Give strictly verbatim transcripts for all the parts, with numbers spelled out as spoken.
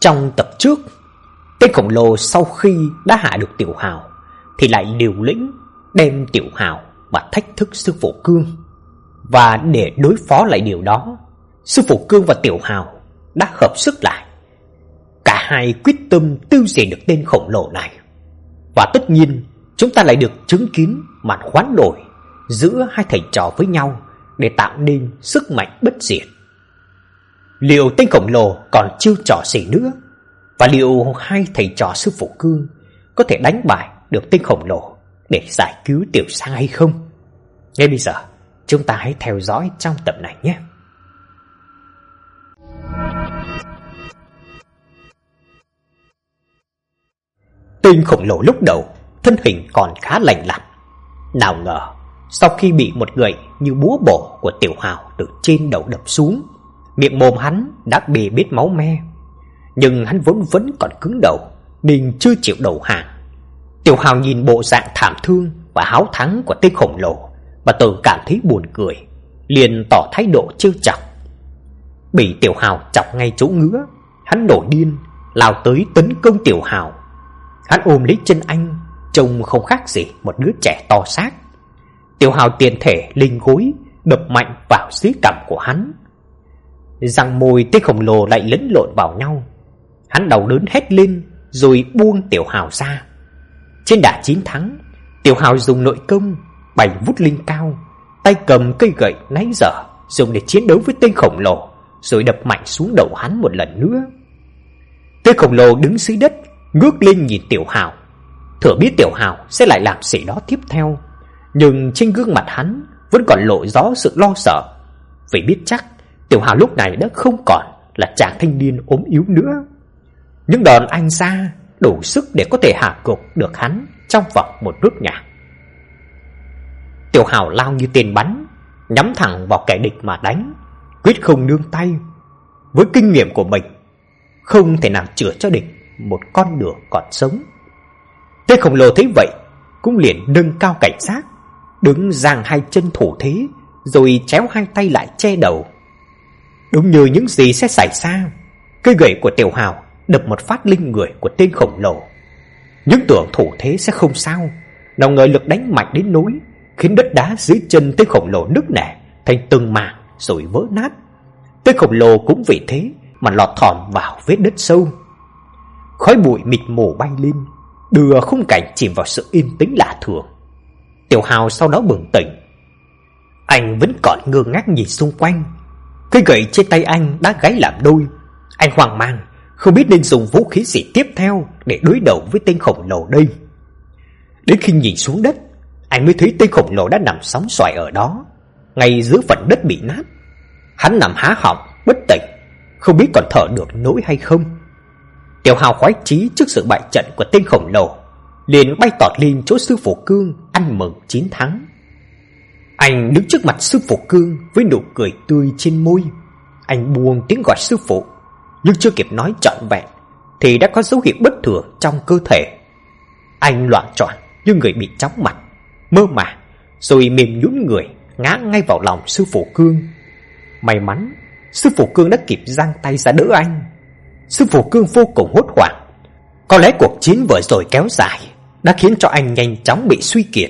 Trong tập trước, tên khổng lồ sau khi đã hạ được Tiểu Hào thì lại liều lĩnh đem Tiểu Hào và thách thức sư phụ Cương. Và để đối phó lại điều đó, sư phụ Cương và Tiểu Hào đã hợp sức lại. Cả hai quyết tâm tiêu diệt được tên khổng lồ này. Và tất nhiên chúng ta lại được chứng kiến màn hoán đổi giữa hai thầy trò với nhau để tạo nên sức mạnh bất diệt. Liệu tên khổng lồ còn chiêu trò gì nữa? Và liệu hai thầy trò sư phụ Cương có thể đánh bại được tên khổng lồ để giải cứu Tiểu Sang hay không? Ngay bây giờ chúng ta hãy theo dõi trong tập này nhé. Tên khổng lồ lúc đầu thân hình còn khá lành lặn. Nào ngờ sau khi bị một gậy như búa bổ của Tiểu Hào từ trên đầu đập xuống, miệng mồm hắn đã bê bết máu me. Nhưng hắn vốn vẫn còn cứng đầu nên chưa chịu đầu hàng. Tiểu Hào nhìn bộ dạng thảm thương và háo thắng của tên khổng lồ và tự cảm thấy buồn cười, liền tỏ thái độ trêu chọc. Bị Tiểu Hào chọc ngay chỗ ngứa, hắn nổi điên lao tới tấn công Tiểu Hào. Hắn ôm lấy chân anh, trông không khác gì một đứa trẻ to xác. Tiểu Hào tiền thể lên gối, đập mạnh vào dưới cằm của hắn. Răng môi tên khổng lồ lại lẫn lộn vào nhau. Hắn đau đớn hét lên rồi buông Tiểu Hào ra. Trên đà chiến thắng, Tiểu Hào dùng nội công bay vút lên cao, tay cầm cây gậy nãy giờ dùng để chiến đấu với tên khổng lồ, rồi đập mạnh xuống đầu hắn một lần nữa. Tên khổng lồ đứng dưới đất, ngước lên nhìn Tiểu Hào, thừa biết Tiểu Hào sẽ lại làm gì đó tiếp theo, nhưng trên gương mặt hắn vẫn còn lộ rõ sự lo sợ, vì biết chắc Tiểu Hào lúc này đã không còn là chàng thanh niên ốm yếu nữa. Những đòn anh ra đủ sức để có thể hạ gục được hắn trong vòng một nốt nhạc. Tiểu Hào lao như tên bắn, nhắm thẳng vào kẻ địch mà đánh, quyết không nương tay. Với kinh nghiệm của mình, không thể nào chữa cho địch một con đường còn sống. Tên khổng lồ thấy vậy cũng liền nâng cao cảnh giác, đứng giang hai chân thủ thế, rồi chéo hai tay lại che đầu. Đúng như những gì sẽ xảy ra, cây gậy của Tiểu Hào đập một phát lên người của tên khổng lồ. Những tưởng thủ thế sẽ không sao, nào ngờ lực đánh mạnh đến nỗi khiến đất đá dưới chân tên khổng lồ nứt nẻ thành từng mảng rồi vỡ nát. Tên khổng lồ cũng vì thế mà lọt thỏm vào vết đất sâu. Khói bụi mịt mù bay lên, đưa khung cảnh chìm vào sự yên tĩnh lạ thường. Tiểu Hào sau đó bừng tỉnh. Anh vẫn còn ngơ ngác nhìn xung quanh. Cây gậy trên tay anh đã gãy làm đôi. Anh hoang mang, không biết nên dùng vũ khí gì tiếp theo để đối đầu với tên khổng lồ đây. Đến khi nhìn xuống đất, anh mới thấy tên khổng lồ đã nằm sóng xoài ở đó, ngay dưới phần đất bị nát. Hắn nằm há họng bất tỉnh, không biết còn thở được nổi hay không. Tiểu Hào khoái chí trước sự bại trận của tên khổng lồ, liền bay tọt lên chỗ sư phụ Cương ăn mừng chiến thắng. Anh đứng trước mặt sư phụ Cương với nụ cười tươi trên môi. Anh buông tiếng gọi sư phụ, nhưng chưa kịp nói trọn vẹn thì đã có dấu hiệu bất thường trong cơ thể. Anh loạng choạng như người bị chóng mặt, mơ màng, rồi mềm nhũn người ngã ngay vào lòng sư phụ Cương. May mắn sư phụ Cương đã kịp giang tay ra đỡ anh. Sư phụ Cương vô cùng hốt hoảng. Có lẽ cuộc chiến vừa rồi kéo dài đã khiến cho anh nhanh chóng bị suy kiệt.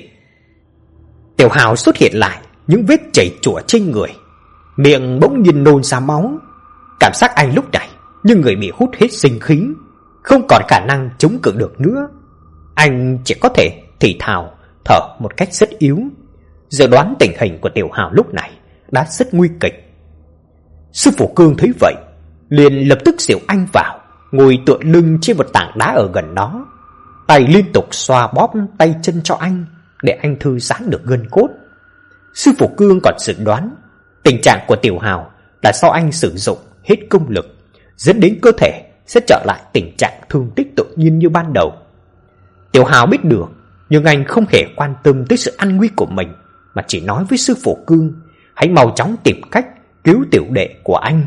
Tiểu Hào xuất hiện lại những vết chảy chùa trên người, miệng bỗng nhiên nôn ra máu. Cảm giác anh lúc này như người bị hút hết sinh khí, không còn khả năng chống cự được nữa. Anh chỉ có thể thì thào thở một cách rất yếu. Dự đoán tình hình của Tiểu Hào lúc này đã rất nguy kịch. Sư phụ Cương thấy vậy liền lập tức dìu anh vào, ngồi tựa lưng trên một tảng đá ở gần đó, tay liên tục xoa bóp tay chân cho anh để anh thư giãn được gân cốt. Sư phụ Cương còn dự đoán tình trạng của Tiểu Hào là do anh sử dụng hết công lực, dẫn đến cơ thể sẽ trở lại tình trạng thương tích tự nhiên như ban đầu. Tiểu Hào biết được, nhưng anh không hề quan tâm tới sự an nguy của mình, mà chỉ nói với sư phụ Cương hãy mau chóng tìm cách cứu tiểu đệ của anh.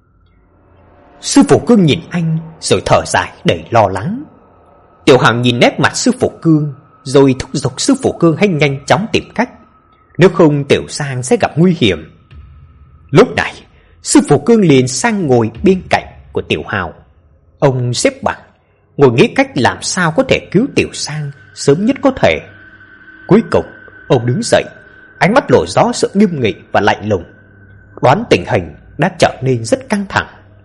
Sư phụ Cương nhìn anh rồi thở dài đầy lo lắng. Tiểu Hào nhìn nét mặt sư phụ Cương rồi thúc giục sư phụ Cương hãy nhanh chóng tìm cách, nếu không Tiểu Sang sẽ gặp nguy hiểm. Lúc này sư phụ Cương liền sang ngồi bên cạnh của Tiểu Hào. Ông xếp bằng, ngồi nghĩ cách làm sao có thể cứu Tiểu Sang sớm nhất có thể. Cuối cùng, ông đứng dậy, ánh mắt lộ rõ sự nghiêm nghị và lạnh lùng, đoán tình hình đã trở nên rất căng thẳng.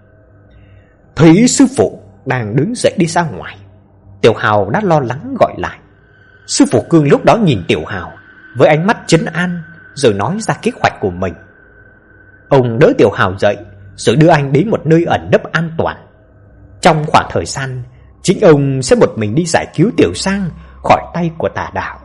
Thấy sư phụ đang đứng dậy đi ra ngoài, Tiểu Hào đã lo lắng gọi lại. Sư phụ Cương lúc đó nhìn Tiểu Hào với ánh mắt trấn an, rồi nói ra kế hoạch của mình. Ông đỡ Tiểu Hào dậy, rồi đưa anh đến một nơi ẩn nấp an toàn. Trong khoảng thời gian, chính ông sẽ một mình đi giải cứu Tiểu Sang khỏi tay của tà đạo.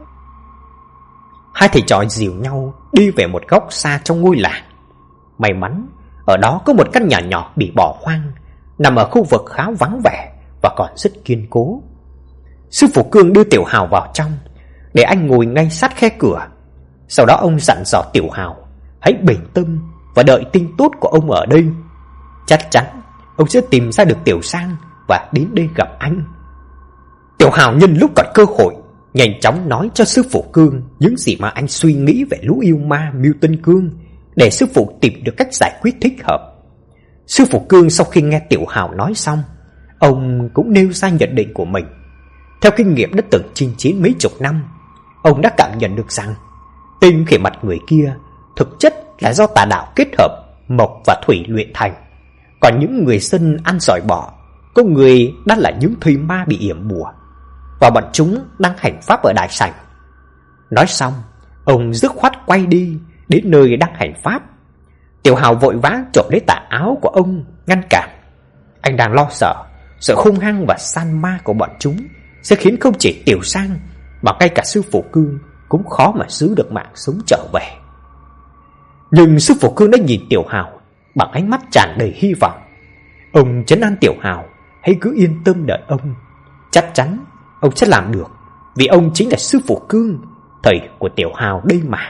Hai thầy trò dìu nhau đi về một góc xa trong ngôi làng. May mắn, ở đó có một căn nhà nhỏ bị bỏ hoang, nằm ở khu vực khá vắng vẻ và còn rất kiên cố. Sư phụ Cương đưa Tiểu Hào vào trong, để anh ngồi ngay sát khe cửa. Sau đó ông dặn dò Tiểu Hào hãy bình tâm và đợi tin tốt của ông ở đây. Chắc chắn ông sẽ tìm ra được Tiểu Sang và đến đây gặp anh. Tiểu Hào nhân lúc còn cơ hội nhanh chóng nói cho sư phụ Cương những gì mà anh suy nghĩ về lũ yêu ma Mưu Tân Cương, để sư phụ tìm được cách giải quyết thích hợp. Sư phụ Cương sau khi nghe Tiểu Hào nói xong, ông cũng nêu ra nhận định của mình. Theo kinh nghiệm đã từng chinh chiến mấy chục năm, ông đã cảm nhận được rằng tên khỉ mặt người kia thực chất là do tà đạo kết hợp mộc và thủy luyện thành. Còn những người dân ăn giỏi bọ, có người đã là những thây ma bị yểm bùa, và bọn chúng đang hành pháp ở đại sảnh. Nói xong, ông dứt khoát quay đi đến nơi đang hành pháp. Tiểu Hào vội vã trộm lấy tà áo của ông ngăn cản. Anh đang lo sợ sự hung hăng và san ma của bọn chúng sẽ khiến không chỉ Tiểu Sang mà ngay cả sư phụ Cương cũng khó mà giữ được mạng sống trở về. Nhưng sư phụ Cương đã nhìn Tiểu Hào bằng ánh mắt tràn đầy hy vọng. Ông trấn an Tiểu Hào hãy cứ yên tâm đợi ông. Chắc chắn ông sẽ làm được, vì ông chính là sư phụ Cương, thầy của Tiểu Hào đây mà.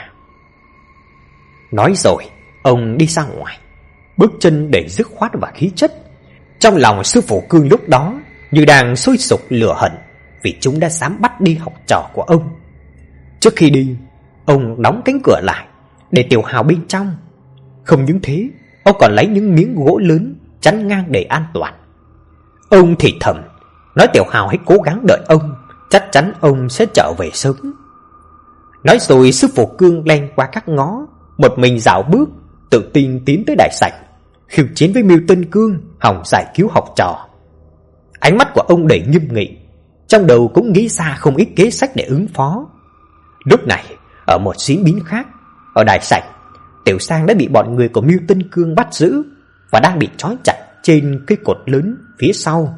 Nói rồi, ông đi ra ngoài, bước chân đầy dứt khoát và khí chất. Trong lòng sư phụ Cương lúc đó như đang sôi sục lửa hận, vì chúng đã dám bắt đi học trò của ông. Trước khi đi, ông đóng cánh cửa lại để Tiểu Hào bên trong. Không những thế, ông còn lấy những miếng gỗ lớn chắn ngang để an toàn. Ông thì thầm nói Tiểu Hào hãy cố gắng đợi ông, chắc chắn ông sẽ trở về sớm. Nói rồi sư phụ Cương len qua các ngõ, một mình dạo bước, tự tin tiến tới đại sảnh, khiêu chiến với Mưu Tân Cương hòng giải cứu học trò. Ánh mắt của ông đầy nghiêm nghị, trong đầu cũng nghĩ ra không ít kế sách để ứng phó. Lúc này, ở một diễn biến khác, ở đại sảnh, Tiểu Sang đã bị bọn người của Mưu Tân Cương bắt giữ và đang bị trói chặt trên cây cột lớn phía sau.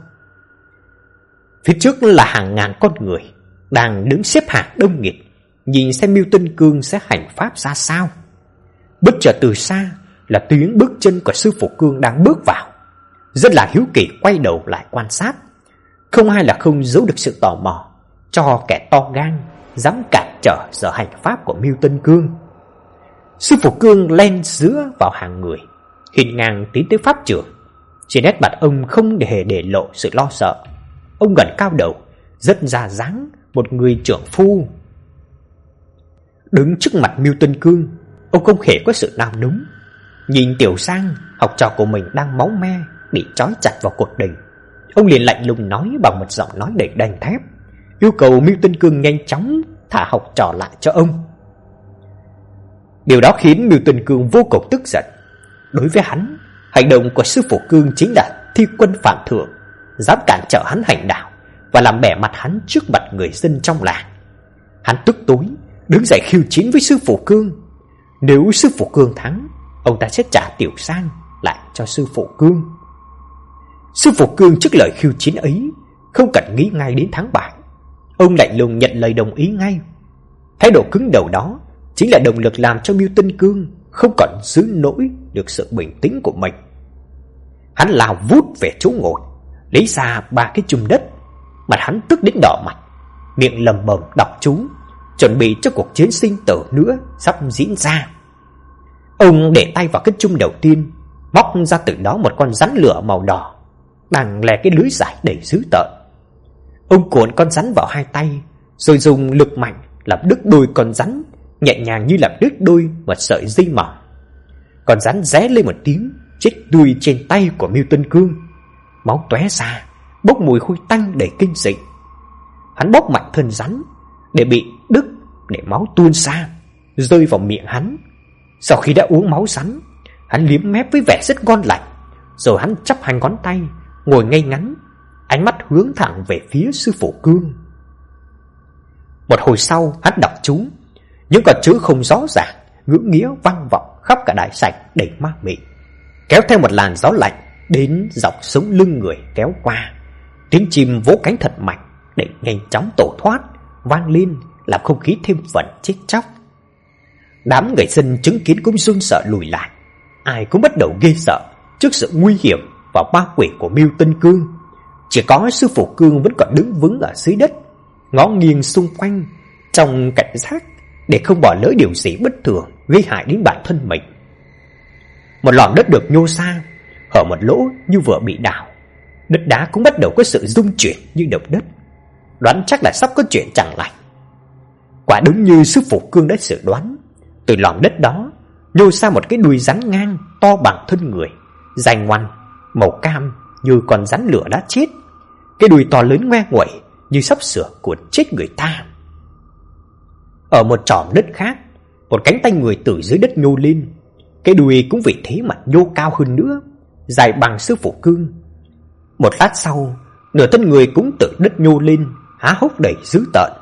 Phía trước là hàng ngàn con người đang đứng xếp hàng đông nghịt, nhìn xem Mưu Tân Cương sẽ hành pháp ra sao. Bất chợt từ xa là tiếng bước chân của sư phụ Cương đang bước vào. Rất là hiếu kỳ quay đầu lại quan sát. Không ai là không giấu được sự tò mò cho kẻ to gan dám cản trở giờ hành pháp của Mưu Tân Cương. Sư phụ Cương len giữa vào hàng người, hiên ngang tiến tới pháp trường. Trên nét mặt ông không hề để lộ sự lo sợ. Ông gần cao đầu, rất ra dáng một người trưởng phu. Đứng trước mặt Mưu Tân Cương, ông không hề có sự nao núng. Nhìn Tiểu Sang, học trò của mình đang máu me, bị trói chặt vào cột đình, ông liền lạnh lùng nói bằng một giọng nói đầy đanh thép, yêu cầu Mưu Tân Cương nhanh chóng thả học trò lại cho ông. Điều đó khiến Mưu Tân Cương vô cùng tức giận. Đối với hắn, hành động của sư phụ Cương chính là thi quân phạm thượng, dám cản trở hắn hành đạo và làm bẻ mặt hắn trước mặt người dân trong làng. Hắn tức tối đứng dậy khiêu chiến với sư phụ Cương. Nếu sư phụ Cương thắng, ông ta sẽ trả Tiểu Sang lại cho sư phụ Cương. Sư phụ Cương trước lời khiêu chiến ấy không cần nghĩ ngay đến thắng bại. Ông lạnh lùng nhận lời đồng ý ngay. Thái độ cứng đầu đó chính là động lực làm cho Mưu Tân Cương không còn giữ nổi được sự bình tĩnh của mình. Hắn lao vút về chỗ ngồi, lấy ra ba cái chum đất. Mặt hắn tức đến đỏ mặt, miệng lầm bầm đọc chú, chuẩn bị cho cuộc chiến sinh tử nữa sắp diễn ra. Ông để tay vào cái chum đầu tiên, móc ra từ đó một con rắn lửa màu đỏ đang lè cái lưới dài đầy dữ tợn. Ông cuộn con rắn vào hai tay, rồi dùng lực mạnh làm đứt đôi con rắn, nhẹ nhàng như làm đứt đôi một sợi dây mỏng. Con rắn ré lên một tiếng, chết đuôi trên tay của Mưu Tân Cương. Máu tóe ra, bốc mùi hôi tanh đầy kinh dị. Hắn bóp mạnh thân rắn để bị đứt, để máu tuôn ra rơi vào miệng hắn. Sau khi đã uống máu rắn, hắn liếm mép với vẻ rất ngon lành, rồi hắn chắp hai ngón tay, ngồi ngay ngắn, ánh mắt hướng thẳng về phía sư phụ Cương. Một hồi sau, hắn đọc chú, những con chữ không rõ ràng, ngữ nghĩa vang vọng khắp cả đại sảnh đầy ma mị, kéo theo một làn gió lạnh đến dọc sống lưng người kéo qua. Tiếng chim vỗ cánh thật mạnh để nhanh chóng tổ thoát vang lên, làm không khí thêm phần chết chóc. Đám người dân chứng kiến cũng run sợ lùi lại, ai cũng bắt đầu ghê sợ trước sự nguy hiểm và ma quỷ của Mưu Tân Cương. Chỉ có sư phụ Cương vẫn còn đứng vững ở dưới đất, ngó nghiêng xung quanh trong cảnh giác để không bỏ lỡ điều gì bất thường gây hại đến bản thân mình. Một lọn đất được nhô ra, hở một lỗ như vừa bị đào. Đất đá cũng bắt đầu có sự rung chuyển như động đất, đoán chắc là sắp có chuyện chẳng lành. Quả đúng như sư phụ Cương đã dự đoán, từ lọn đất đó nhô ra một cái đuôi rắn ngang to bằng thân người, dài ngoằn, màu cam như con rắn lửa đã chết. Cái đuôi to lớn ngoe nguậy như sắp sửa cuốn chết người ta. Ở một tròm đất khác, một cánh tay người từ dưới đất nhô lên, cái đuôi cũng vì thế mà nhô cao hơn nữa, dài bằng sư phụ Cương. Một lát sau, nửa thân người cũng từ đất nhô lên, há hốc đầy dữ tợn.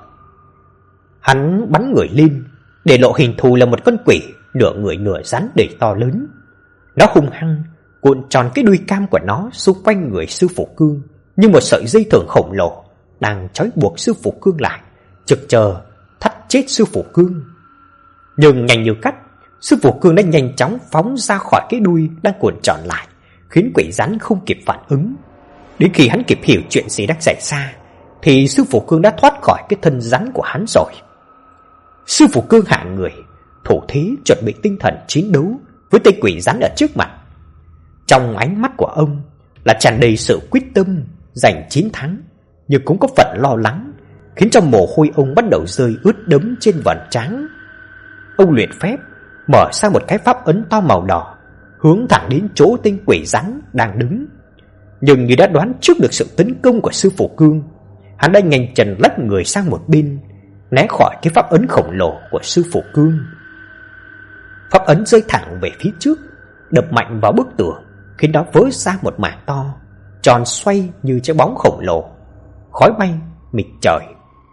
Hắn bắn người lên, để lộ hình thù là một con quỷ nửa người nửa rắn đầy to lớn. Nó hung hăng cuộn tròn cái đuôi cam của nó xung quanh người sư phụ Cương như một sợi dây thừng khổng lồ đang trói buộc sư phụ Cương lại, trực chờ thắt chết sư phụ Cương. Nhưng nhanh như cắt, sư phụ Cương đã nhanh chóng phóng ra khỏi cái đuôi đang cuộn tròn lại, khiến quỷ rắn không kịp phản ứng. Đến khi hắn kịp hiểu chuyện gì đang xảy ra, thì sư phụ Cương đã thoát khỏi cái thân rắn của hắn rồi. Sư phụ Cương hạ người, thủ thế chuẩn bị tinh thần chiến đấu với tên quỷ rắn ở trước mặt. Trong ánh mắt của ông là tràn đầy sự quyết tâm giành chiến thắng, nhưng cũng có phần lo lắng, khiến cho mồ hôi ông bắt đầu rơi ướt đẫm trên vầng trán. Ông luyện phép mở ra một cái pháp ấn to màu đỏ, hướng thẳng đến chỗ tên quỷ rắn đang đứng. Nhưng như đã đoán trước được sự tấn công của sư phụ Cương, hắn đã nhanh chân lách người sang một bên, né khỏi cái pháp ấn khổng lồ của sư phụ Cương. Pháp ấn rơi thẳng về phía trước, đập mạnh vào bức tường, khiến nó vỡ ra một mảng to, tròn xoay như chiếc bóng khổng lồ, khói bay mịt trời.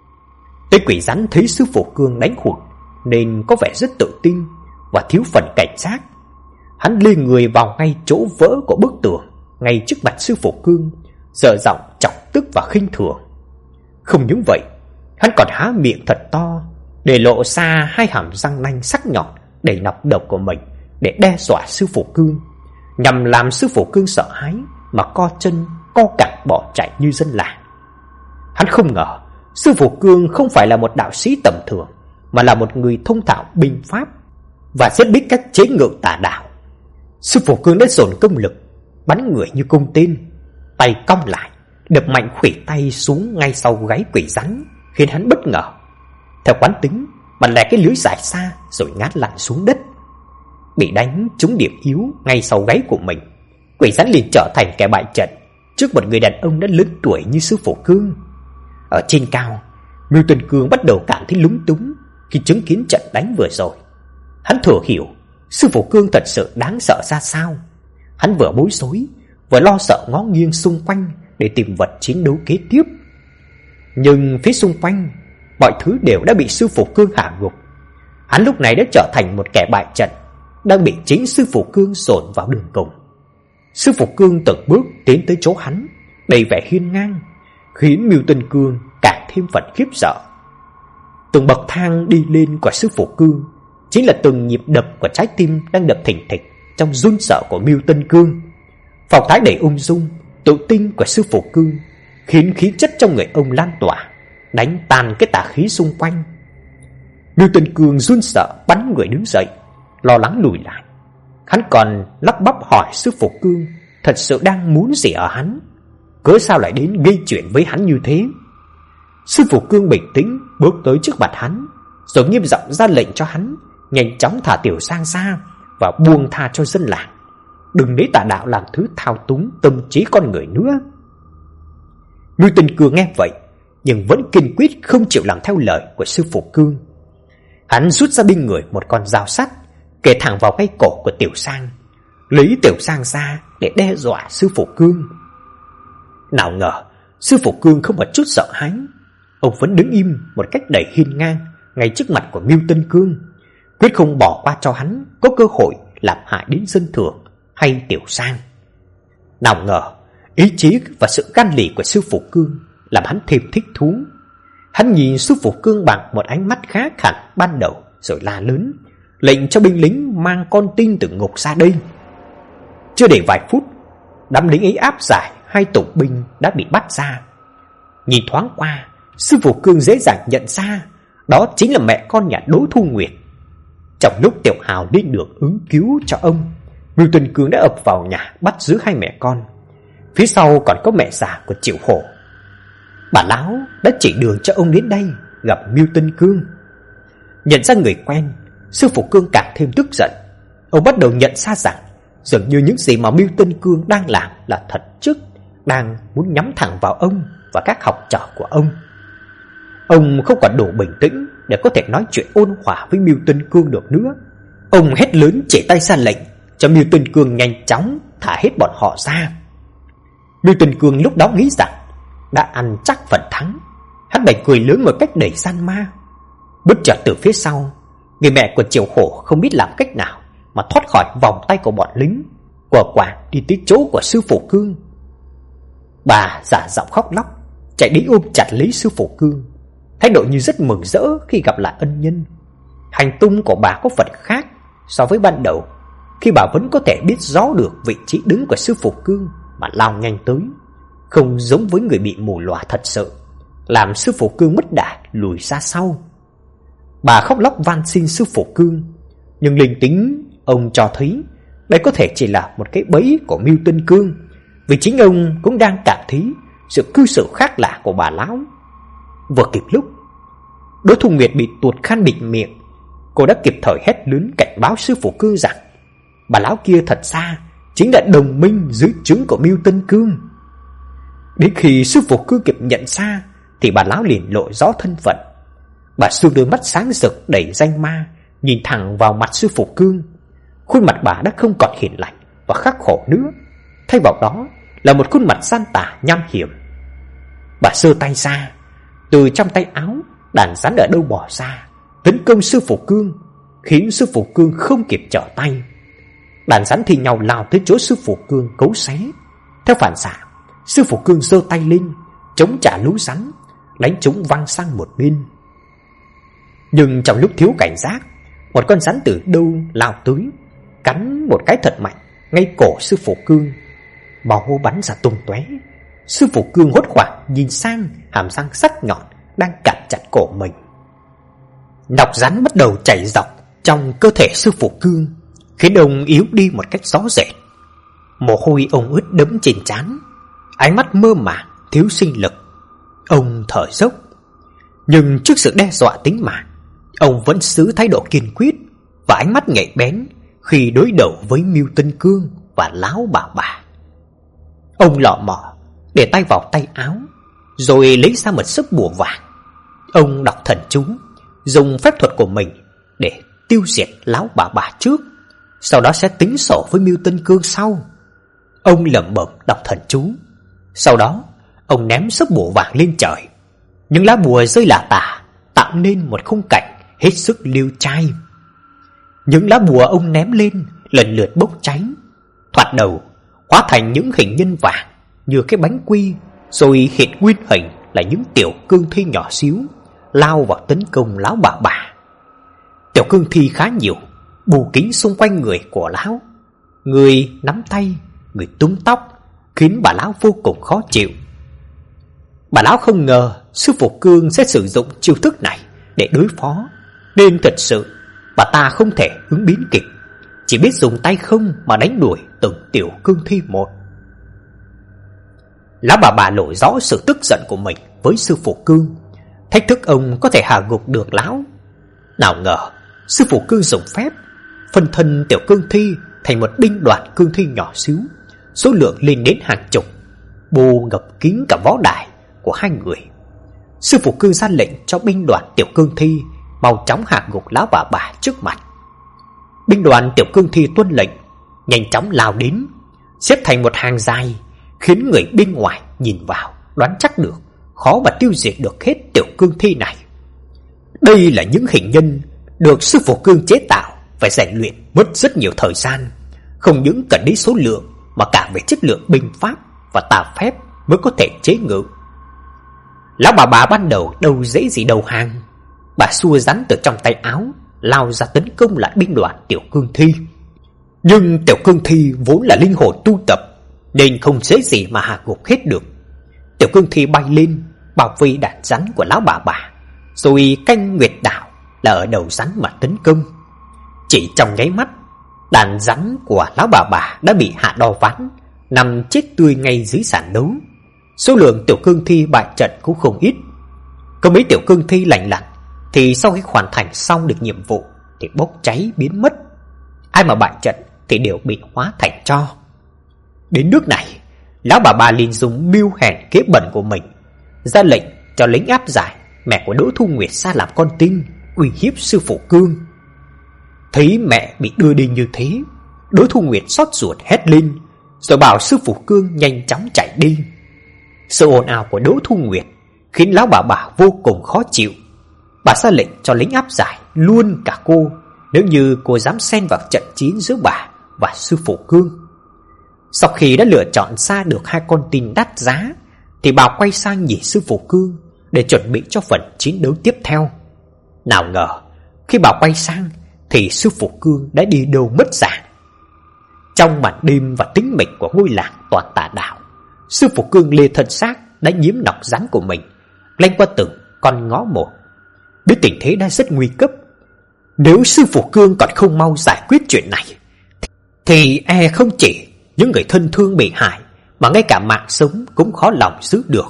Tên quỷ rắn thấy sư phụ Cương đánh hụt nên có vẻ rất tự tin và thiếu phần cảnh giác. Hắn lê người vào ngay chỗ vỡ của bức tường, ngay trước mặt sư phụ Cương, dở giọng chọc tức và khinh thường. Không những vậy, hắn còn há miệng thật to để lộ ra hai hàm răng nanh sắc nhọn đầy nọc độc của mình để đe dọa sư phụ Cương, nhằm làm sư phụ Cương sợ hãi mà co chân co cẳng bỏ chạy như dân làng. Hắn không ngờ sư phụ Cương không phải là một đạo sĩ tầm thường, mà là một người thông thạo binh pháp và rất biết cách chế ngự tà đạo. Sư phụ Cương đã dồn công lực, bắn người như cung tên, tay cong lại, đập mạnh khuỷu tay xuống ngay sau gáy quỷ rắn, khiến hắn bất ngờ. Theo quán tính, mà lè cái lưới dài xa rồi ngã lăn xuống đất. Bị đánh trúng điểm yếu ngay sau gáy của mình, quỷ rắn liền trở thành kẻ bại trận trước một người đàn ông đã lớn tuổi như sư phụ Cương. Ở trên cao, Mưu Tân Cương bắt đầu cảm thấy lúng túng khi chứng kiến trận đánh vừa rồi. Hắn thừa hiểu sư phụ Cương thật sự đáng sợ ra sao. Hắn vừa bối rối, vừa lo sợ ngó nghiêng xung quanh để tìm vật chiến đấu kế tiếp. Nhưng phía xung quanh, mọi thứ đều đã bị sư phụ Cương hạ gục. Hắn lúc này đã trở thành một kẻ bại trận, đang bị chính sư phụ Cương dồn vào đường cùng. Sư phụ Cương từng bước tiến tới chỗ hắn, đầy vẻ hiên ngang, khiến Mưu Tân Cương càng thêm phần khiếp sợ. Từng bậc thang đi lên của sư phụ Cương chính là từng nhịp đập của trái tim đang đập thình thịch trong run sợ của Mưu Tân Cương. Phong thái đầy ung dung, tự tin của sư phụ Cương khiến khí chất trong người ông lan tỏa, đánh tan cái tà khí xung quanh. Mưu Tân Cương run sợ bắn người đứng dậy, lo lắng lùi lại. Hắn còn lắp bắp hỏi sư phụ Cương thật sự đang muốn gì ở hắn, cớ sao lại đến gây chuyện với hắn như thế. Sư phụ Cương bình tĩnh bước tới trước mặt hắn, rồi nghiêm giọng ra lệnh cho hắn nhanh chóng thả Tiểu Sang ra và buông tha cho dân làng, đừng lấy tà đạo làm thứ thao túng tâm trí con người nữa. Mưu Tinh Cương nghe vậy nhưng vẫn kiên quyết không chịu làm theo lời của sư phụ Cương. Hắn rút ra bên người một con dao sắt, kề thẳng vào ngay cổ của Tiểu Sang, lấy Tiểu Sang ra để đe dọa sư phụ Cương. Nào ngờ sư phụ Cương không một chút sợ hãi, ông vẫn đứng im một cách đầy hiên ngang ngay trước mặt của Mưu Tinh Cương, quyết không bỏ qua cho hắn có cơ hội làm hại đến dân thường hay Tiểu Sang. Nào ngờ ý chí và sự gan lì của sư phụ Cương làm hắn thêm thích thú. Hắn nhìn sư phụ Cương bằng một ánh mắt khác hẳn ban đầu, rồi la lớn, lệnh cho binh lính mang con tin từ ngục ra đây. Chưa đầy vài phút, đám lính ấy áp giải hai tù binh đã bị bắt ra. Nhìn thoáng qua, sư phụ Cương dễ dàng nhận ra đó chính là mẹ con nhà Đỗ Thu Nguyệt. Trong lúc Tiểu Hào đi được ứng cứu cho ông, Mưu Tinh Cương đã ập vào nhà bắt giữ hai mẹ con. Phía sau còn có mẹ già của Triệu Hổ. Bà lão đã chỉ đường cho ông đến đây gặp Mưu Tinh Cương. Nhận ra người quen, sư phụ Cương càng thêm tức giận. Ông bắt đầu nhận ra rằng dường như những gì mà Mưu Tinh Cương đang làm là thật chức, đang muốn nhắm thẳng vào ông và các học trò của ông. Ông không còn đủ bình tĩnh để có thể nói chuyện ôn hòa với Mưu Tinh Cương được nữa. Ông hét lớn chỉ tay ra lệnh cho Mưu Tinh Cương nhanh chóng thả hết bọn họ ra. Mưu Tinh Cương lúc đó nghĩ rằng đã ăn chắc phần thắng, hắn bèn cười lớn một cách đầy gian ma. Bất chợt từ phía sau, người mẹ của Triệu Hổ không biết làm cách nào mà thoát khỏi vòng tay của bọn lính, quả quả đi tới chỗ của sư phụ Cương. Bà giả giọng khóc lóc, chạy đến ôm chặt lấy sư phụ Cương, thái độ như rất mừng rỡ khi gặp lại ân nhân. Hành tung của bà có phần khác so với ban đầu, khi bà vẫn có thể biết rõ được vị trí đứng của sư phụ Cương mà lao nhanh tới, không giống với người bị mù lòa thật sự, làm sư phụ Cương mất đà lùi ra sau. Bà khóc lóc van xin sư phụ Cương, nhưng linh tính ông cho thấy đây có thể chỉ là một cái bẫy của Mưu Tinh Cương, vì chính ông cũng đang cảm thấy sự cư xử khác lạ của bà lão. Vừa kịp lúc, Đỗ Thu Nguyệt bị tuột khan bịt miệng, cô đã kịp thời hét lớn cảnh báo sư phụ Cương rằng bà lão kia thật ra chính là đồng minh dưới trướng của Mưu Tinh Cương. Đến khi sư phụ Cương kịp nhận ra thì bà lão liền lộ rõ thân phận. Bà sương đôi mắt sáng rực đầy danh ma nhìn thẳng vào mặt sư phụ Cương. Khuôn mặt bà đã không còn hiền lành và khắc khổ nữa, thay vào đó là một khuôn mặt gian tà nham hiểm. Bà giơ tay ra, từ trong tay áo đàn rắn ở đâu bỏ ra, tấn công sư phụ Cương, khiến sư phụ Cương không kịp trở tay. Đàn rắn thì nhau lao tới chỗ sư phụ Cương cấu xé. Theo phản xạ, sư phụ Cương giơ tay lên chống trả lũ rắn, đánh chúng văng sang một bên. Nhưng trong lúc thiếu cảnh giác, một con rắn từ đâu lao tới, cắn một cái thật mạnh ngay cổ sư phụ Cương. Máu bắn ra tung tóe. Sư phụ Cương hốt hoảng nhìn sang hàm răng sắc nhọn đang cắn chặt cổ mình. Nọc rắn bắt đầu chảy dọc trong cơ thể sư phụ Cương, khiến ông yếu đi một cách rõ rệt. Mồ hôi ông ướt đẫm trên trán, ánh mắt mơ màng thiếu sinh lực. Ông thở dốc, nhưng trước sự đe dọa tính mạng, ông vẫn giữ thái độ kiên quyết và ánh mắt nhạy bén khi đối đầu với Mưu Tinh Cương và lão bà bà. Ông lọ mọ để tay vào tay áo, rồi lấy ra một sấp bùa vàng. Ông đọc thần chú, dùng phép thuật của mình để tiêu diệt lão bà bà trước, sau đó sẽ tính sổ với Mưu Tinh Cương sau. Ông lẩm bẩm đọc thần chú, sau đó ông ném sấp bùa vàng lên trời. Những lá bùa rơi lả tả, tạo nên một khung cảnh hết sức liêu trai. Những lá bùa ông ném lên lần lượt bốc cháy, thoạt đầu hóa thành những hình nhân vàng như cái bánh quy, rồi hiện nguyên hình là những tiểu cương thi nhỏ xíu lao vào tấn công lão bà bà. Tiểu cương thi khá nhiều, bù kính xung quanh người của lão, người nắm tay, người túm tóc, khiến bà lão vô cùng khó chịu. Bà lão không ngờ sư phụ Cương sẽ sử dụng chiêu thức này để đối phó, nên thật sự bà ta không thể ứng biến kịp, chỉ biết dùng tay không mà đánh đuổi từng tiểu cương thi một. Lão bà bà lộ rõ sự tức giận của mình với sư phụ Cương, thách thức ông có thể hạ gục được lão. Nào ngờ sư phụ Cương dùng phép phân thân tiểu cương thi thành một binh đoàn cương thi nhỏ xíu, số lượng lên đến hàng chục, bù ngập kín cả võ đài của hai người. Sư phụ Cương ra lệnh cho binh đoàn Tiểu Cương Thi mau chóng hạ gục lão bà bà trước mặt. Binh đoàn Tiểu Cương Thi tuân lệnh, nhanh chóng lao đến, xếp thành một hàng dài, khiến người bên ngoài nhìn vào đoán chắc được khó mà tiêu diệt được hết Tiểu Cương Thi này. Đây là những hình nhân được sư phụ Cương chế tạo, phải rèn luyện mất rất nhiều thời gian, không những cần đến số lượng mà cả về chất lượng binh pháp và tà phép mới có thể chế ngự. Lão bà bà ban đầu đâu dễ gì đầu hàng, bà xua rắn từ trong tay áo lao ra tấn công lại binh đoàn Tiểu Cương Thi. Nhưng Tiểu Cương Thi vốn là linh hồn tu tập nên không dễ gì mà hạ gục hết được. Tiểu Cương Thi bay lên bảo vệ đàn rắn của lão bà bà, rồi canh nguyệt đảo là ở đầu rắn mà tấn công. Chỉ trong nháy mắt, đàn rắn của lão bà bà đã bị hạ đo ván, nằm chết tươi ngay dưới sàn đấu. Số lượng Tiểu Cương Thi bại trận cũng không ít. Có mấy Tiểu Cương Thi lành lặn thì sau khi hoàn thành xong được nhiệm vụ thì bốc cháy biến mất. Ai mà bại trận thì đều bị hóa thành tro. Đến nước này, lão bà bà liền dùng mưu hèn kế bẩn của mình ra lệnh cho lính áp giải mẹ của Đỗ Thu Nguyệt ra làm con tin, uy hiếp sư phụ Cương. Thấy mẹ bị đưa đi như thế, Đỗ Thu Nguyệt xót ruột hét lên, rồi bảo sư phụ Cương nhanh chóng chạy đi. Sự ồn ào của Đỗ Thu Nguyệt khiến lão bà bà vô cùng khó chịu. Bà ra lệnh cho lính áp giải luôn cả cô nếu như cô dám xen vào trận chiến giữa bà và sư phụ Cương. Sau khi đã lựa chọn ra được hai con tin đắt giá thì bà quay sang nhìn sư phụ Cương để chuẩn bị cho phần chiến đấu tiếp theo. Nào ngờ khi bà quay sang thì sư phụ Cương đã đi đâu mất dạng. Trong màn đêm và tĩnh mịch của ngôi làng toàn tà đạo, sư phụ Cương lê thân xác đã nhiễm nọc rắn của mình lanh qua từng con ngõ một. Biết tình thế đã rất nguy cấp, nếu sư phụ Cương còn không mau giải quyết chuyện này thì e không chỉ những người thân thương bị hại mà ngay cả mạng sống cũng khó lòng giữ được.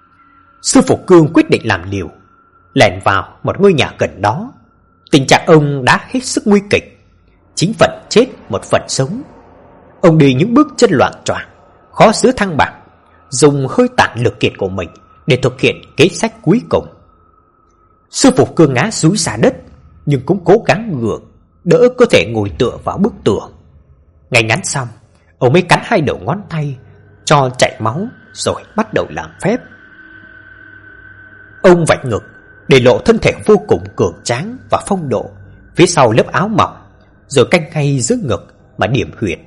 Sư phụ Cương quyết định làm liều, lẻn vào một ngôi nhà gần đó. Tình trạng ông đã hết sức nguy kịch, chính phần chết một phần sống. Ông đi những bước chân loạng choạng, khó giữ thăng bằng, dùng hơi tàn lực kiệt của mình để thực hiện kế sách cuối cùng. Sư phụ Cương ngã rúi ra đất, nhưng cũng cố gắng gượng đỡ có thể ngồi tựa vào bức tường. Ngay ngắn xong, ông mới cắn hai đầu ngón tay cho chảy máu, rồi bắt đầu làm phép. Ông vạch ngực để lộ thân thể vô cùng cường tráng và phong độ phía sau lớp áo mỏng, rồi canh ngay giữa ngực mà điểm huyệt.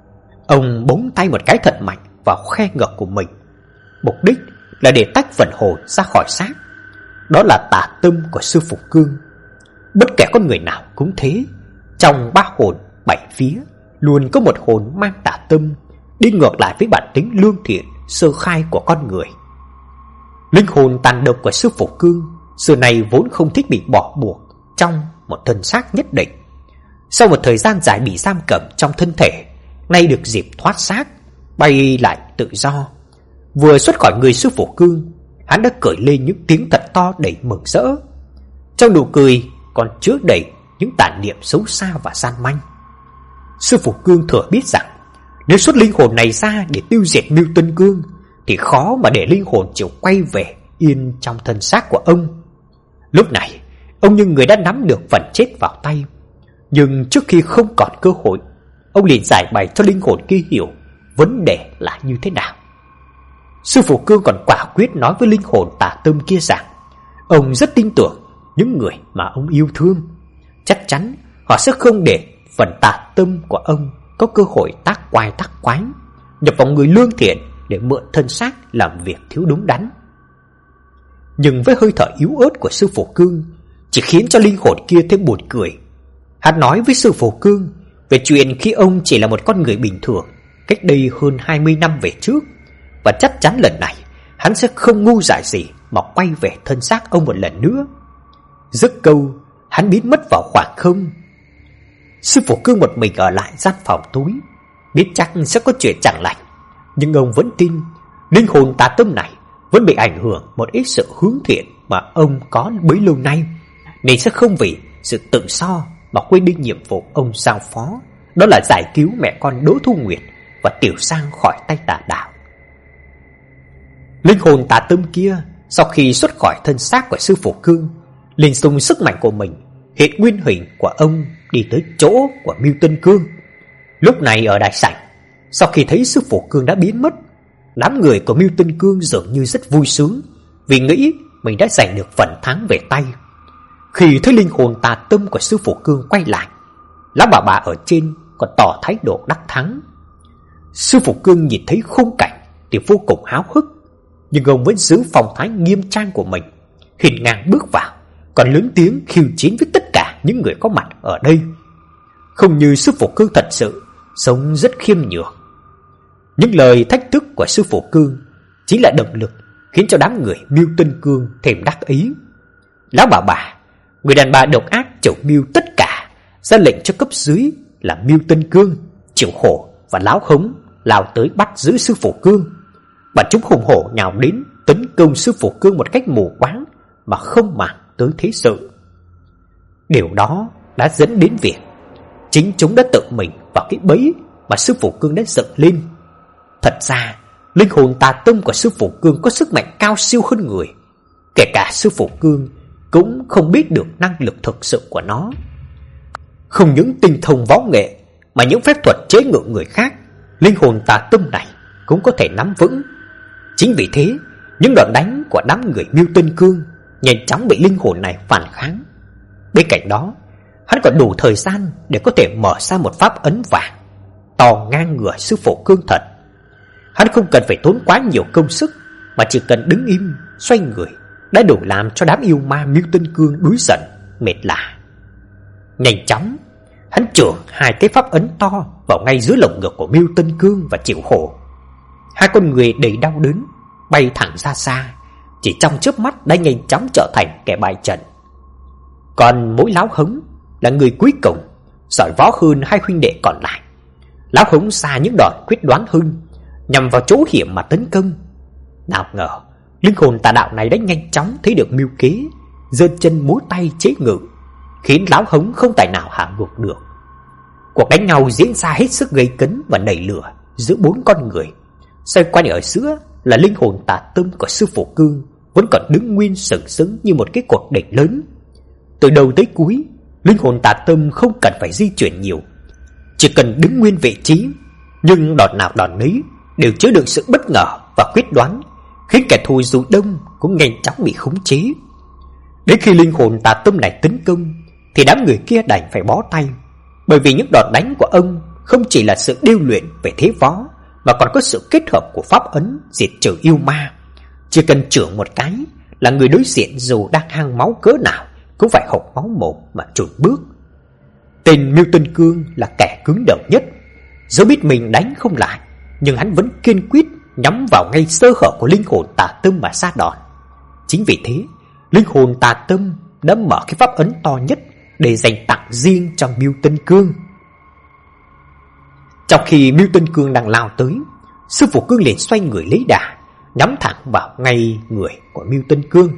Ông búng tay một cái thật mạnh vào khe ngực của mình, mục đích là để tách phần hồn ra khỏi xác. Đó là tà tâm của sư phụ Cương. Bất kể con người nào cũng thế, trong ba hồn bảy phía luôn có một hồn mang tà tâm, đi ngược lại với bản tính lương thiện sơ khai của con người. Linh hồn tàn độc của sư phụ Cương xưa này vốn không thích bị bỏ buộc trong một thân xác nhất định. Sau một thời gian dài bị giam cầm trong thân thể, nay được dịp thoát xác, bay lại tự do. Vừa xuất khỏi người sư phụ Cương, hắn đã cười lên những tiếng thật to đầy mừng rỡ. Trong nụ cười còn chứa đầy những tàn niệm xấu xa và gian manh. Sư phụ Cương thừa biết rằng nếu xuất linh hồn này ra để tiêu diệt Mưu Tân Cương thì khó mà để linh hồn chịu quay về yên trong thân xác của ông. Lúc này, ông như người đã nắm được phần chết vào tay. Nhưng trước khi không còn cơ hội, ông liền giải bày cho linh hồn kia hiểu vấn đề là như thế nào. Sư phụ Cương còn quả quyết nói với linh hồn tà tâm kia rằng ông rất tin tưởng những người mà ông yêu thương. Chắc chắn họ sẽ không để phần tà tâm của ông có cơ hội tác quái tác quái, nhập vào người lương thiện để mượn thân xác làm việc thiếu đúng đắn. Nhưng với hơi thở yếu ớt của sư phụ Cương chỉ khiến cho linh hồn kia thêm buồn cười. Hắn nói với sư phụ Cương về chuyện khi ông chỉ là một con người bình thường cách đây hơn hai mươi năm về trước, và chắc chắn lần này hắn sẽ không ngu dại gì mà quay về thân xác ông một lần nữa. Dứt câu, hắn biến mất vào khoảng không. Sư phụ Cương một mình ở lại gian phòng tối, biết chắc sẽ có chuyện chẳng lành, nhưng ông vẫn tin linh hồn tà tâm này vẫn bị ảnh hưởng một ít sự hướng thiện mà ông có bấy lâu nay, nên sẽ không vì sự tự so mà quên đi nhiệm vụ ông giao phó, đó là giải cứu mẹ con Đỗ Thu Nguyệt và Tiểu Sang khỏi tay tà đạo. Linh hồn tà tâm kia sau khi xuất khỏi thân xác của sư phụ Cương, liền dùng sức mạnh của mình hiện nguyên hình của ông đi tới chỗ của Mưu Tân Cương. Lúc này ở đại sảnh, sau khi thấy sư phụ Cương đã biến mất, đám người của Mưu Tân Cương dường như rất vui sướng, vì nghĩ mình đã giành được phần thắng về tay. Khi thấy linh hồn tà tâm của sư phụ Cương quay lại, lão bà bà ở trên còn tỏ thái độ đắc thắng. Sư phụ Cương nhìn thấy khung cảnh thì vô cùng háo hức, nhưng ông vẫn giữ phong thái nghiêm trang của mình, hiên ngang bước vào, còn lớn tiếng khiêu chiến với tất cả những người có mặt ở đây. Không như sư phụ Cương thật sự sống rất khiêm nhường. Những lời thách thức của sư phụ Cương chính là động lực khiến cho đám người Mưu Tân Cương thêm đắc ý. Lão bà bà, người đàn bà độc ác chủ mưu tất cả, ra lệnh cho cấp dưới là Mưu Tân Cương, Triệu Hổ và Lão Hống lao tới bắt giữ sư phụ Cương. Bọn chúng hùng hổ nhào đến tấn công sư phụ Cương một cách mù quáng mà không màng tới thế sự. Điều đó đã dẫn đến việc chính chúng đã tự mình vào cái bẫy mà sư phụ Cương đã dựng lên. Thật ra, linh hồn tà tâm của sư phụ Cương có sức mạnh cao siêu hơn người. Kể cả sư phụ Cương cũng không biết được năng lực thực sự của nó. Không những tinh thông võ nghệ mà những phép thuật chế ngự người khác, linh hồn tà tâm này cũng có thể nắm vững. Chính vì thế, những đòn đánh của đám người Mưu Tân Cương nhanh chóng bị linh hồn này phản kháng. Bên cạnh đó, hắn còn đủ thời gian để có thể mở ra một pháp ấn vàng to ngang ngửa sư phụ Cương thật. Hắn không cần phải tốn quá nhiều công sức, mà chỉ cần đứng im, xoay người đã đủ làm cho đám yêu ma Mưu Tân Cương đuối giận, mệt lả. Nhanh chóng, hắn chưởng hai cái pháp ấn to vào ngay dưới lồng ngực của Mưu Tân Cương và Triệu Hổ. Hai con người đầy đau đớn bay thẳng ra xa, chỉ trong chớp mắt đã nhanh chóng trở thành kẻ bại trận. Còn mỗi Lão Hống là người cuối cùng, giỏi võ hơn hai huynh đệ còn lại. Lão Hống xa những đòn quyết đoán hơn, nhằm vào chỗ hiểm mà tấn công. Nào ngờ linh hồn tà đạo này đã nhanh chóng thấy được mưu kế, giơ chân múa tay chế ngự, khiến Lão Hống không tài nào hạ gục được. Cuộc đánh nhau diễn ra hết sức gây cấn và nảy lửa giữa bốn con người. Xoay quanh ở giữa là linh hồn tà tâm của sư phụ Cương, vẫn còn đứng nguyên sừng sững như một cái cột đỉnh lớn. Từ đầu tới cuối, linh hồn tà tâm không cần phải di chuyển nhiều, chỉ cần đứng nguyên vị trí, nhưng đòn nào đòn nấy đều chứa đựng sự bất ngờ và quyết đoán, khiến kẻ thù dù đông cũng nhanh chóng bị khống chế. Đến khi linh hồn tà tâm này tấn công, thì đám người kia đành phải bó tay, bởi vì những đòn đánh của ông không chỉ là sự điêu luyện về thế võ, mà còn có sự kết hợp của pháp ấn diệt trừ yêu ma. Chỉ cần chưởng một cái là người đối diện dù đang hang máu cỡ nào cũng phải hộc máu mồm mà chùn bước. Tên Mưu Tân Cương là kẻ cứng đầu nhất, dẫu biết mình đánh không lại, nhưng hắn vẫn kiên quyết nhắm vào ngay sơ hở của linh hồn tà tâm mà sát đòn. Chính vì thế, linh hồn tà tâm đã mở cái pháp ấn to nhất để dành tặng riêng cho Mưu Tân Cương. Trong khi Mưu Tân Cương đang lao tới, sư phụ Cương liền xoay người lấy đà, nhắm thẳng vào ngay người của Mưu Tân Cương.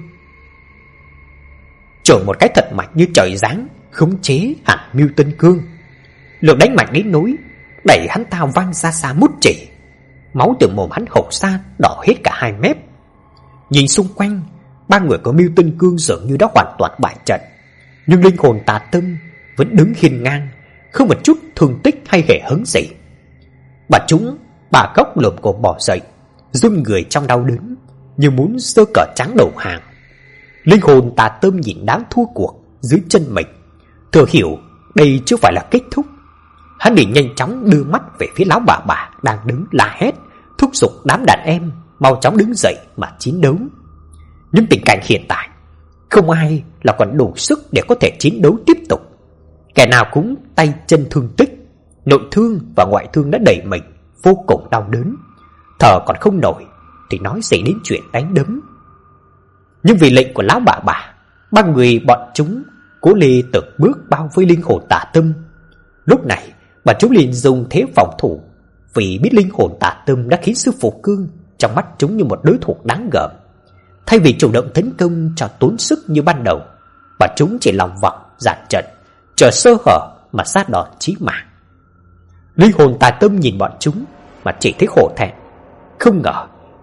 Chưởng một cái thật mạnh như trời giáng, khống chế hẳn Mưu Tân Cương. Lực đánh mạnh đến nỗi đẩy hắn ta văng ra xa mút chỉ. Máu từ mồm hắn hộc ra đỏ hết cả hai mép. Nhìn xung quanh, ba người của Mưu Tân Cương dường như đã hoàn toàn bại trận, nhưng linh hồn tà tâm vẫn đứng hiên ngang, không một chút thương tích hay hề hấn gì. Bà chúng bà góc lồm cồm bò dậy, run người trong đau đớn, như muốn giơ cờ trắng đầu hàng. Linh hồn tà tâm nhìn đám thua cuộc dưới chân mình, thừa hiểu đây chưa phải là kết thúc. Hắn liền nhanh chóng đưa mắt về phía lão bà bà đang đứng la hét, thúc giục đám đàn em mau chóng đứng dậy mà chiến đấu. Nhưng tình cảnh hiện tại, không ai là còn đủ sức để có thể chiến đấu tiếp tục. Kẻ nào cũng tay chân thương tích, nội thương và ngoại thương đã đẩy mình vô cùng đau đớn, thở còn không nổi thì nói gì đến chuyện đánh đấm. Nhưng vì lệnh của lão bà bà, ba người bọn chúng cố lê từng bước bao vây linh hồn tà tâm. Lúc này bọn chúng liền dùng thế phòng thủ, vì biết linh hồn tà tâm đã khiến sư phụ Cương trong mắt chúng như một đối thủ đáng gờm. Thay vì chủ động tấn công cho tốn sức như ban đầu, bọn chúng chỉ lòng vòng dàn trận, chờ sơ hở mà sát đòn chí mạng. Linh hồn tà tâm nhìn bọn chúng mà chỉ thấy khổ thẹn. Không ngờ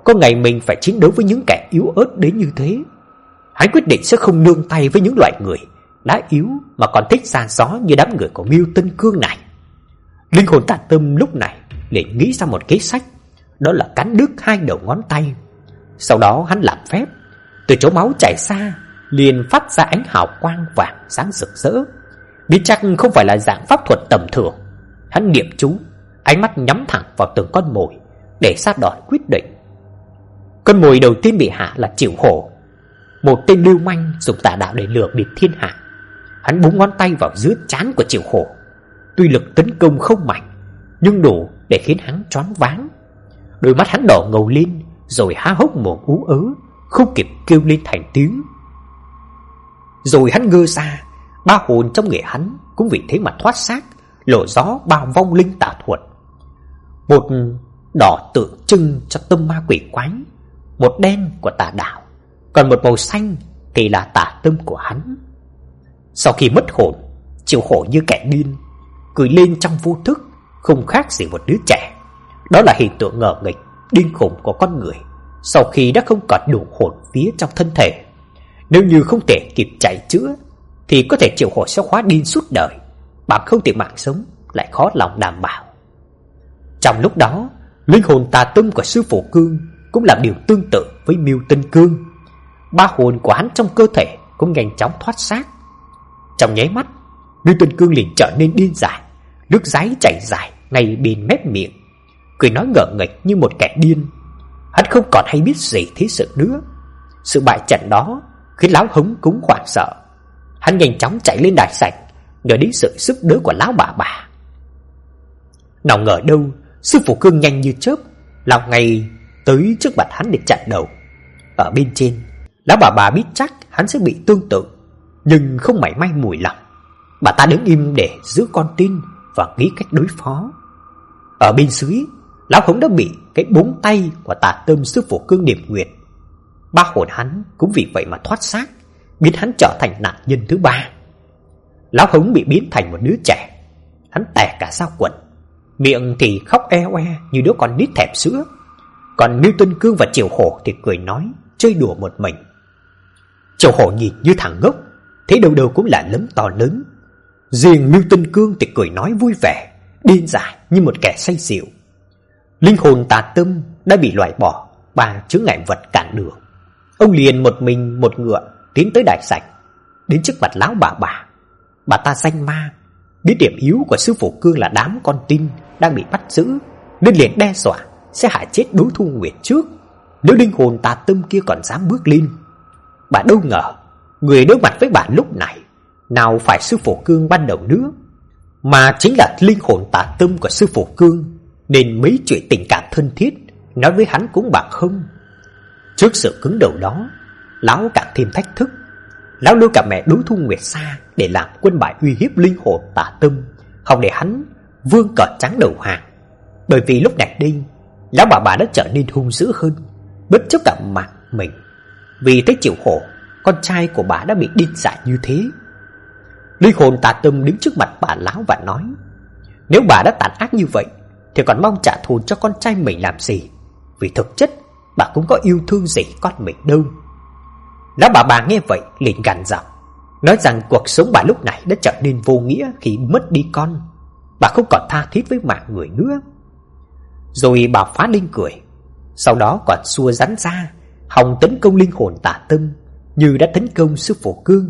có ngày mình phải chiến đấu với những kẻ yếu ớt đến như thế. Hắn quyết định sẽ không nương tay với những loại người đã yếu mà còn thích ra gió như đám người của Mưu Tân Cương này. Linh hồn Tạ Tâm lúc này liền nghĩ ra một kế sách, đó là cắn đứt hai đầu ngón tay. Sau đó hắn làm phép, từ chỗ máu chảy ra liền phát ra ánh hào quang vàng sáng rực rỡ. Biết chắc không phải là dạng pháp thuật tầm thường. Hắn niệm chú, ánh mắt nhắm thẳng vào từng con mồi để sát đòn quyết định. Con mồi đầu tiên bị hạ là Triệu Hổ, một tên lưu manh dùng tà đạo để lừa bịp thiên hạ. Hắn búng ngón tay vào giữa trán của Triệu Hổ. Tuy lực tấn công không mạnh, nhưng đủ để khiến hắn choáng váng. Đôi mắt hắn đỏ ngầu lên, rồi há hốc mồm ú ớ, không kịp kêu lên thành tiếng. Rồi hắn ngơ ra, ba hồn trong người hắn cũng vì thế mà thoát xác, lộ gió bao vong linh tà thuật. Một đỏ tượng trưng cho tâm ma quỷ quái, một đen của tà đạo, còn một màu xanh thì là tà tâm của hắn. Sau khi mất hồn, Triệu Hổ như kẻ điên, cười lên trong vô thức, không khác gì một đứa trẻ. Đó là hiện tượng ngờ nghịch, điên khùng của con người sau khi đã không còn đủ hồn vía trong thân thể. Nếu như không thể kịp chạy chữa thì có thể Triệu Hổ sẽ hóa điên suốt đời, bằng không thì mạng sống lại khó lòng đảm bảo. Trong lúc đó, linh hồn tà tâm của sư phụ Cương cũng làm điều tương tự với Mưu Tân Cương. Ba hồn của hắn trong cơ thể cũng nhanh chóng thoát xác. Trong nháy mắt, Mưu Tân Cương liền trở nên điên dại, nước giấy chảy dài ngay bên mép miệng, cười nói ngờ nghịch như một kẻ điên. Hắn không còn hay biết gì thế sự nữa. Sự bại trận đó khiến lão Hống cũng hoảng sợ. Hắn nhanh chóng chạy lên đài sảnh, nhờ đến sự giúp đỡ của lão bà bà. Nào ngờ đâu, sư phụ Cương nhanh như chớp lao ngay tới trước mặt hắn để chặn đầu. Ở bên trên, lão bà bà biết chắc hắn sẽ bị tương tự, nhưng không mảy may mùi lòng. Bà ta đứng im để giữ con tin và nghĩ cách đối phó. Ở bên dưới, lão Hống đã bị cái bốn tay của tà tâm sư phụ Cương điểm nguyệt. Ba hồn hắn cũng vì vậy mà thoát xác, biến hắn trở thành nạn nhân thứ ba. Lão Hống bị biến thành một đứa trẻ, hắn tè cả da quần, miệng thì khóc e oe như đứa con nít thèm sữa. Còn Mưu Tân Cương và Triệu Hổ thì cười nói, chơi đùa một mình. Triệu Hổ nhìn như thằng ngốc, thế đâu đâu cũng là lấm to lớn. Riêng Mưu Tân Cương thì cười nói vui vẻ, điên dại như một kẻ say rượu. Linh hồn tà tâm đã bị loại bỏ ba chướng ngại vật cản đường. Ông liền một mình một ngựa tiến tới đại sảnh, đến trước mặt lão bà bà. Bà ta danh ma, biết điểm yếu của sư phụ Cương là đám con tin đang bị bắt giữ, nên liền đe dọa sẽ hại chết Đối Thu Nguyệt trước nếu linh hồn tà tâm kia còn dám bước lên. Bà đâu ngờ người đối mặt với bà lúc này nào phải sư phụ Cương ban đầu nữa, mà chính là linh hồn tà tâm của sư phụ Cương, nên mấy chuyện tình cảm thân thiết nói với hắn cũng bằng không. Trước sự cứng đầu đó, lão càng thêm thách thức. Lão lôi cả mẹ Đối Thu Nguyệt ra để làm quân bài uy hiếp linh hồn tà tâm, không để hắn vương cờ trắng đầu hàng. Bởi vì lúc này đây, lão bà bà đã trở nên hung dữ hơn, bất chấp cả mạng mình, vì thấy Triệu Hổ, con trai của bà đã bị điên dại như thế. Linh hồn tà tâm đứng trước mặt bà lão và nói, nếu bà đã tàn ác như vậy thì còn mong trả thù cho con trai mình làm gì, vì thực chất bà cũng có yêu thương gì con mình đâu. Lão bà bà nghe vậy liền gằn giọng, nói rằng cuộc sống bà lúc này đã trở nên vô nghĩa khi mất đi con. Bà không còn tha thiết với mạng người nữa. Rồi bà phá lên cười, sau đó còn xua rắn ra hòng tấn công linh hồn tà tâm như đã tấn công sư phụ Cương.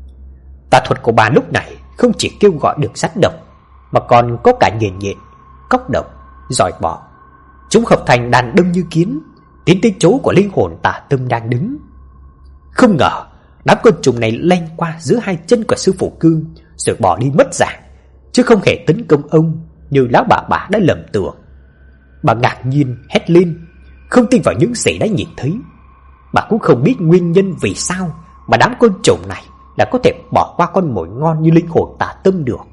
Tà thuật của bà lúc này không chỉ kêu gọi được rắn độc, mà còn có cả nhện nhện, cóc độc, giỏi bọ. Chúng hợp thành đàn đông như kiến, tiến tới chỗ của linh hồn tà tâm đang đứng. Không ngờ đám côn trùng này len qua giữa hai chân của sư phụ Cương rồi bỏ đi mất dạng, chứ không hề tấn công ông như lão bà bà đã lầm tưởng. Bà ngạc nhiên hét lên, không tin vào những gì đã nhìn thấy. Bà cũng không biết nguyên nhân vì sao mà đám côn trùng này là có thể bỏ qua con mồi ngon như linh hồn tà tâm được.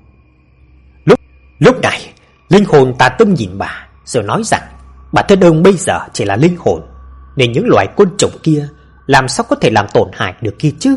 Lúc lúc này, linh hồn tà tâm nhìn bà rồi nói rằng bà thân ông bây giờ chỉ là linh hồn, nên những loài côn trùng kia làm sao có thể làm tổn hại được kia chứ.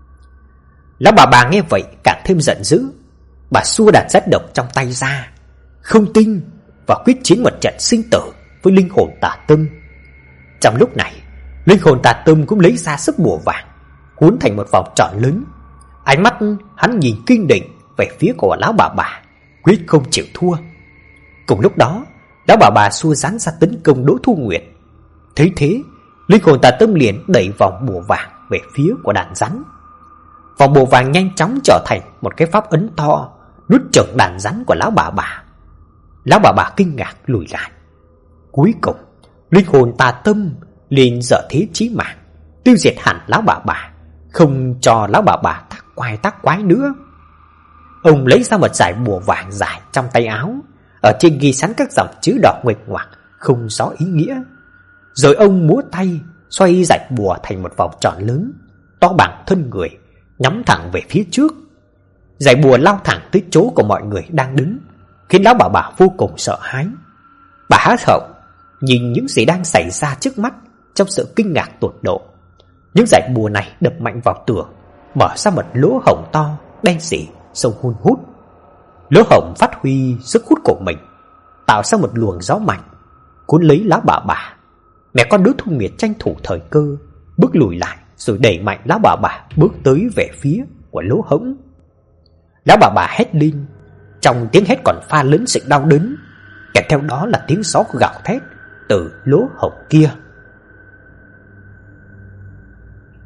Lão bà bà nghe vậy càng thêm giận dữ. Bà xua đàn rắn độc trong tay ra, không tin và quyết chiến một trận sinh tử với linh hồn tà tâm. Trong lúc này, linh hồn Tà Tâm cũng lấy ra sức bùa vàng, cuốn thành một vòng tròn lớn. Ánh mắt hắn nhìn kiên định về phía của lão bà bà, quyết không chịu thua. Cùng lúc đó, lão bà bà xua giáng ra tấn công Đỗ Thu Nguyệt. Thấy thế, linh hồn Tà Tâm liền đẩy vòng bùa vàng về phía của đàn rắn. Vòng bùa vàng nhanh chóng trở thành một cái pháp ấn to, nuốt chửng đàn rắn của lão bà bà. Lão bà bà kinh ngạc lùi lại. Cuối cùng, linh hồn Tà Tâm liền dở thế chí mạng, tiêu diệt hẳn lão bà bà, không cho lão bà bà tác quái tác quái nữa. Ông lấy ra một dải bùa vàng dài trong tay áo, ở trên ghi sẵn các dòng chữ đỏ nguệch ngoạc không rõ ý nghĩa. Rồi ông múa tay xoay dải bùa thành một vòng tròn lớn, to bằng thân người, nhắm thẳng về phía trước. Dải bùa lao thẳng tới chỗ của mọi người đang đứng, khiến lão bà bà vô cùng sợ hãi. Bà há họng nhìn những gì đang xảy ra trước mắt trong sự kinh ngạc tột độ. Những dải bùa này đập mạnh vào tường, mở ra một lỗ hổng to, đen sì, sâu hun hút. Lỗ hổng phát huy sức hút của mình, tạo ra một luồng gió mạnh, cuốn lấy lão bà bà. Mẹ con Đỗ Thu Nguyệt tranh thủ thời cơ, bước lùi lại rồi đẩy mạnh lão bà bà bước tới về phía của lỗ hổng. Lão bà bà hét lên, trong tiếng hét còn pha lẫn sự đau đớn, kèm theo đó là tiếng gió gào thét từ lỗ hổng kia.